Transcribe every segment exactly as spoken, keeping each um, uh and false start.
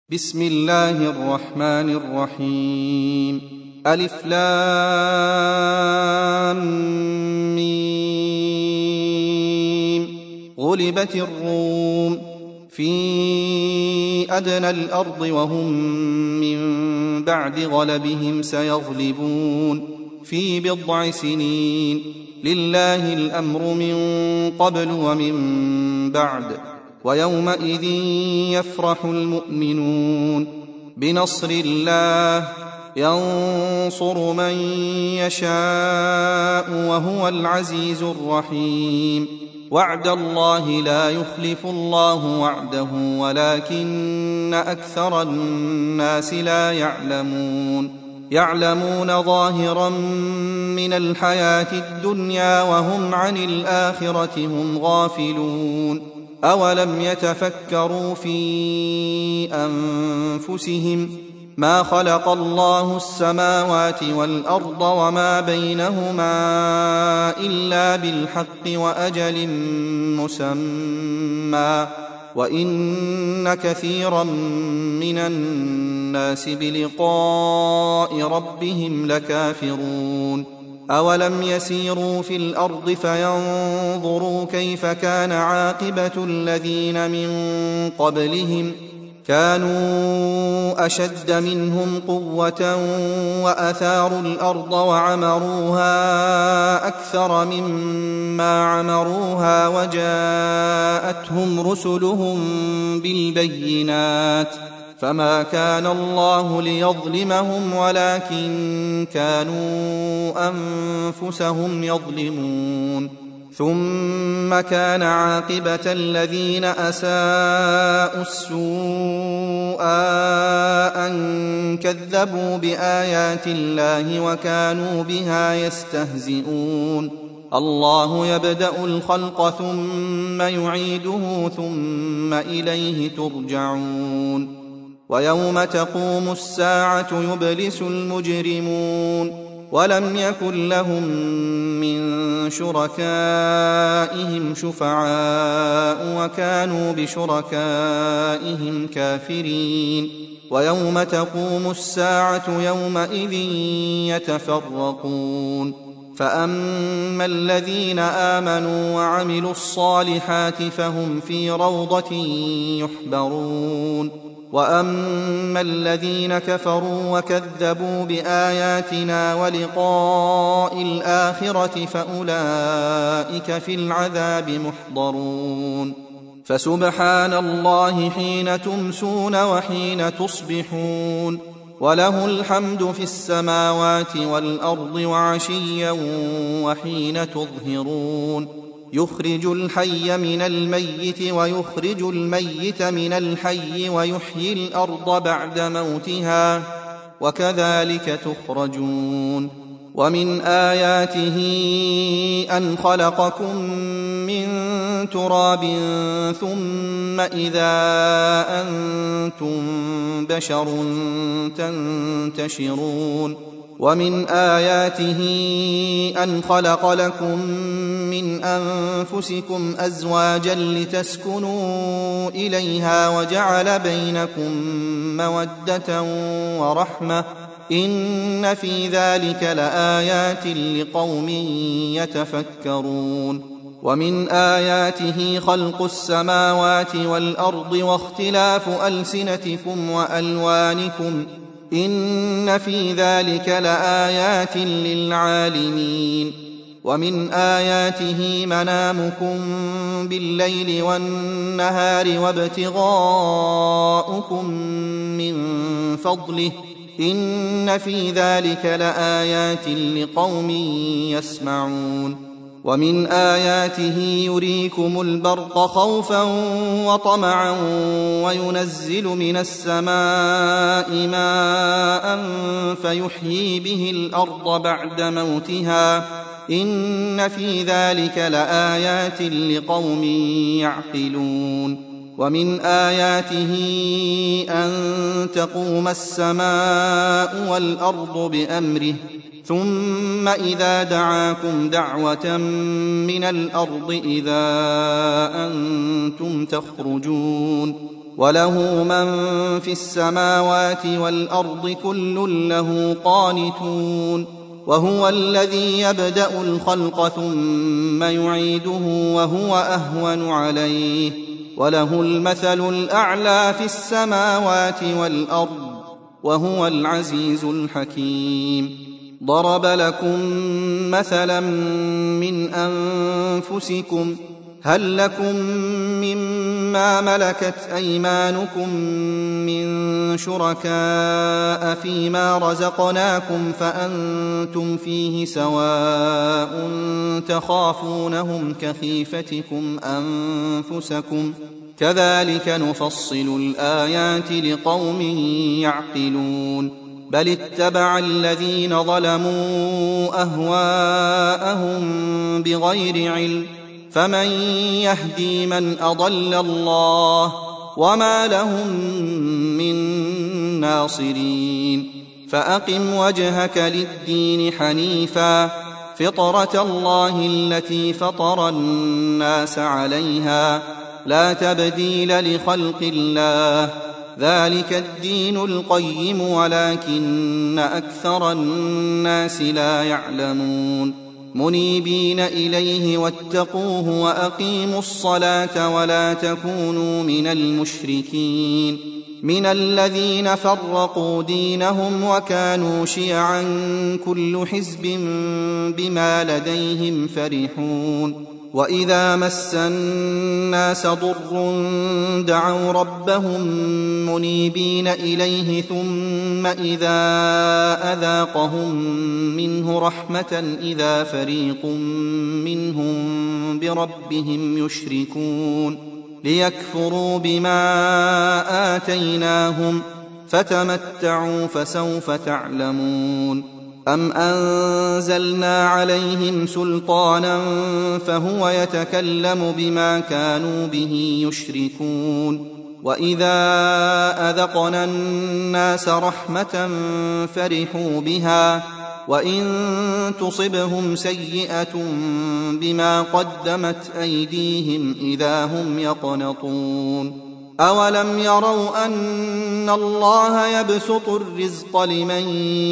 بسم الله الرحمن الرحيم. ألف لام ميم. غلبت الروم في أدنى الأرض وهم من بعد غلبهم سيغلبون في بضع سنين. لله الأمر من قبل ومن بعد ويومئذ يفرح المؤمنون بنصر الله ينصر من يشاء وهو العزيز الرحيم. وعد الله لا يخلف الله وعده ولكن أكثر الناس لا يعلمون. يعلمون ظاهرا من الحياة الدنيا وهم عن الآخرة هم غافلون. أولم يتفكروا في أنفسهم ما خلق الله السماوات والأرض وما بينهما إلا بالحق وأجل مسمى وإن كثيرا من الناس بلقاء ربهم لكافرون. أولم يسيروا في الأرض فينظروا كيف كان عاقبة الذين من قبلهم كانوا أشد منهم قوة وأثاروا الأرض وعمروها أكثر مما عمروها وجاءتهم رسلهم بالبينات فما كان الله ليظلمهم ولكن كانوا أنفسهم يظلمون. ثم كان عاقبة الذين أساءوا السوء أن كذبوا بآيات الله وكانوا بها يستهزئون. الله يبدأ الخلق ثم يعيده ثم إليه ترجعون. ويوم تقوم الساعة يبلس المجرمون ولم يكن لهم من شركائهم شفعاء وكانوا بشركائهم كافرين. ويوم تقوم الساعة يومئذ يتفرقون فأما الذين آمنوا وعملوا الصالحات فهم في روضة يحبرون وأما الذين كفروا وكذبوا بآياتنا ولقاء الآخرة فأولئك في العذاب محضرون. فسبحان الله حين تمسون وحين تصبحون وله الحمد في السماوات والأرض وعشيا وحين تظهرون. يخرج الحي من الميت ويخرج الميت من الحي ويحيي الأرض بعد موتها وكذلك تخرجون. ومن آياته أن خلقكم من تراب ثم إذا أنتم بشر تنتشرون. ومن آياته أن خلق لكم من أنفسكم أزواجا لتسكنوا إليها وجعل بينكم مودة ورحمة إن في ذلك لآيات لقوم يتفكرون. ومن آياته خلق السماوات والأرض واختلاف ألسنتكم وألوانكم إن في ذلك لآيات للعالمين. ومن آياته منامكم بالليل والنهار وابتغاؤكم من فضله إن في ذلك لآيات لقوم يسمعون. ومن آياته يريكم البرق خوفا وطمعا وينزل من السماء ماء فيحيي به الأرض بعد موتها إن في ذلك لآيات لقوم يعقلون. ومن آياته أن تقوم السماء والأرض بأمره ثم إذا دعاكم دعوة من الأرض إذا أنتم تخرجون وله من في السماوات والأرض كل له قانتون وهو الذي يبدأ الخلق ثم يعيده وهو أهون عليه وله المثل الأعلى في السماوات والأرض وهو العزيز الحكيم ضرب لكم مثلا من أنفسكم هل لكم مما ملكت أيمانكم من شركاء فيما رزقناكم فأنتم فيه سواء تخافونهم كخيفتكم أنفسكم كذلك نفصل الآيات لقوم يعقلون بل اتبع الذين ظلموا أهواءهم بغير علم فمن يهدي من أضل الله وما لهم من ناصرين فأقم وجهك للدين حنيفا فطرة الله التي فطر الناس عليها لا تبديل لخلق الله ذلك الدين القيم ولكن أكثر الناس لا يعلمون منيبين إليه واتقوه وأقيموا الصلاة ولا تكونوا من المشركين من الذين فرقوا دينهم وكانوا شيعا كل حزب بما لديهم فرحون وإذا مس الناس ضر دعوا ربهم منيبين إليه ثم إذا أذاقهم منه رحمة إذا فريق منهم بربهم يشركون ليكفروا بما آتيناهم فتمتعوا فسوف تعلمون أم أنزلنا عليهم سلطانا فهو يتكلم بما كانوا به يشركون وإذا أذقنا الناس رحمة فرحوا بها وإن تصبهم سيئة بما قدمت أيديهم إذا هم يقنطون أولم يروا أن الله يبسط الرزق لمن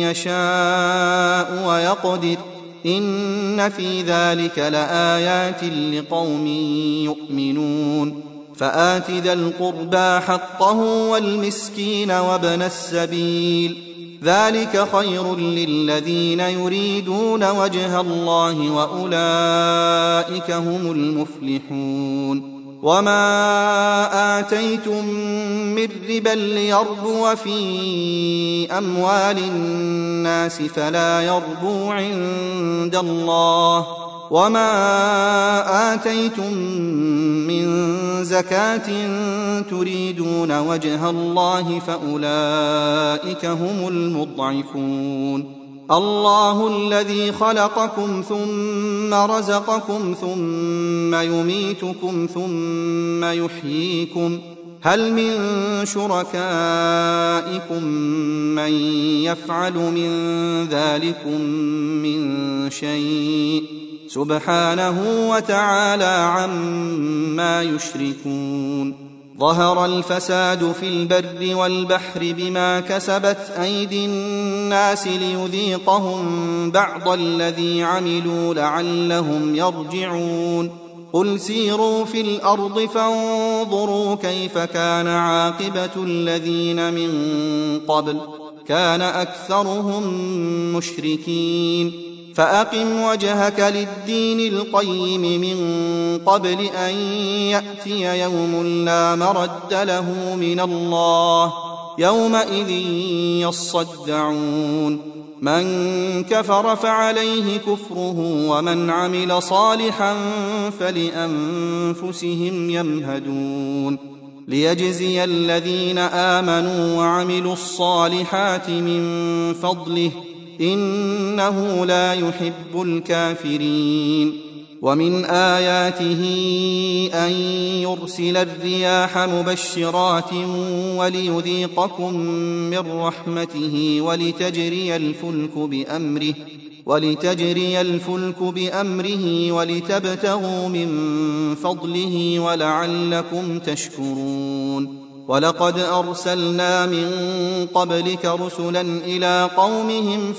يشاء ويقدر إن في ذلك لآيات لقوم يؤمنون فآت ذا القربى حقه والمسكين وابن السبيل ذلك خير للذين يريدون وجه الله وأولئك هم المفلحون وما آتيتم من ربا ليربو في أموال الناس فلا يربو عند الله وما آتيتم من زكاة تريدون وجه الله فأولئك هم المضعفون الله الذي خلقكم ثم رزقكم ثم يميتكم ثم يحييكم هل من شركائكم من يفعل من ذلكم من شيء سبحانه وتعالى عما يشركون ظهر الفساد في البر والبحر بما كسبت أيدي الناس ليذيقهم بعض الذي عملوا لعلهم يرجعون قل سيروا في الأرض فانظروا كيف كان عاقبة الذين من قبل كان أكثرهم مشركين فأقم وجهك للدين القيم من قبل أن يأتي يوم لا مرد له من الله يومئذ يصدعون من كفر فعليه كفره ومن عمل صالحا فلأنفسهم يمهدون ليجزي الذين آمنوا وعملوا الصالحات من فضله إنه لا يحب الكافرين ومن آياته أن يرسل الرياح مبشرات وليذيقكم من رحمته ولتجري الفلك بأمره ولتجري الفلك بأمره ولتبتغوا من فضله ولعلكم تشكرون ولقد أرسلنا من قبلك رسلا إلى قومهم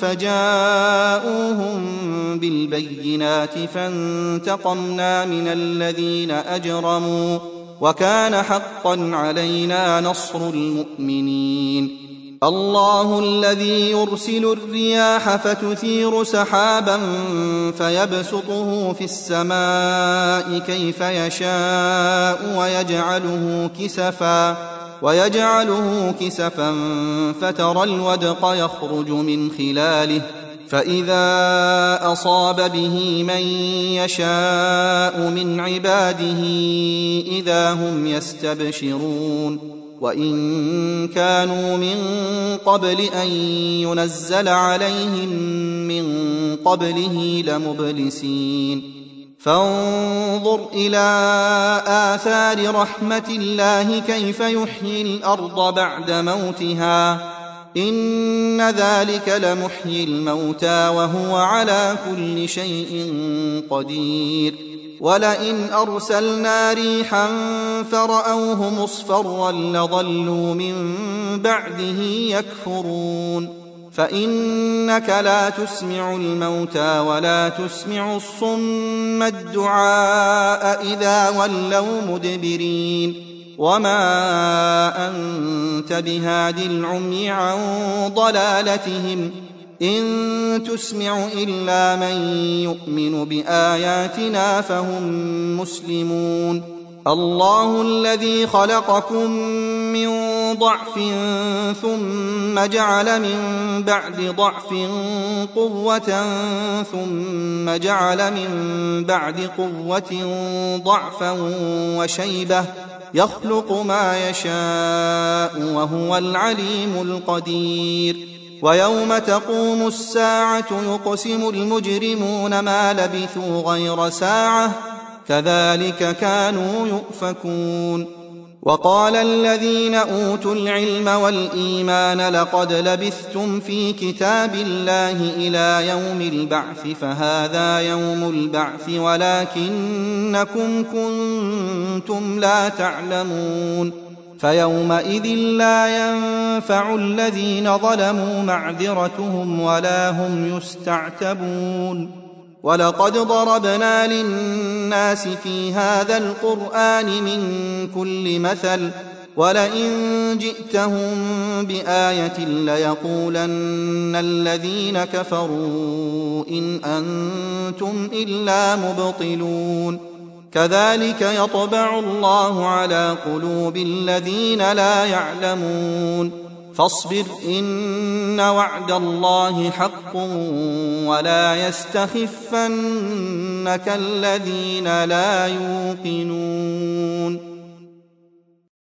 فجاءوهم بالبينات فانتقمنا من الذين أجرموا وكان حقا علينا نصر المؤمنين. الله الذي يرسل الرياح فتثير سحابا فيبسطه في السماء كيف يشاء ويجعله كسفا ويجعله كسفا فترى الودق يخرج من خلاله فإذا أصاب به من يشاء من عباده إذا هم يستبشرون. وإن كانوا من قبل أن ينزل عليهم من قبله لمبلسين. فانظر إلى آثار رحمة الله كيف يحيي الأرض بعد موتها إن ذلك لمحيي الموتى وهو على كل شيء قدير. ولئن أرسلنا ريحا فرأوه مصفرا لظلوا من بعده يكفرون. فإنك لا تسمع الموتى ولا تسمع الصم الدعاء إذا ولوا مدبرين. وما أنت بهاد العمي عن ضلالتهم إن تسمع إلا من يؤمن بآياتنا فهم مسلمون. الله الذي خلقكم من ضعف ثم جعل من بعد ضعف قوة ثم جعل من بعد قوة ضعفا وشيبة يخلق ما يشاء وهو العليم القدير. ويوم تقوم الساعة يقسم المجرمون ما لبثوا غير ساعة كذلك كانوا يؤفكون. وقال الذين أوتوا العلم والإيمان لقد لبثتم في كتاب الله إلى يوم البعث فهذا يوم البعث ولكنكم كنتم لا تعلمون. فيومئذ لا ينفع الذين ظلموا معذرتهم ولا هم يستعتبون. ولقد ضربنا للناس في هذا القرآن من كل مثل ولئن جئتهم بآية ليقولن الذين كفروا إن أنتم إلا مبطلون. كذلك يطبع الله على قلوب الذين لا يعلمون. فاصبر إن وعد الله حق ولا يستخفنك الذين لا يوقنون.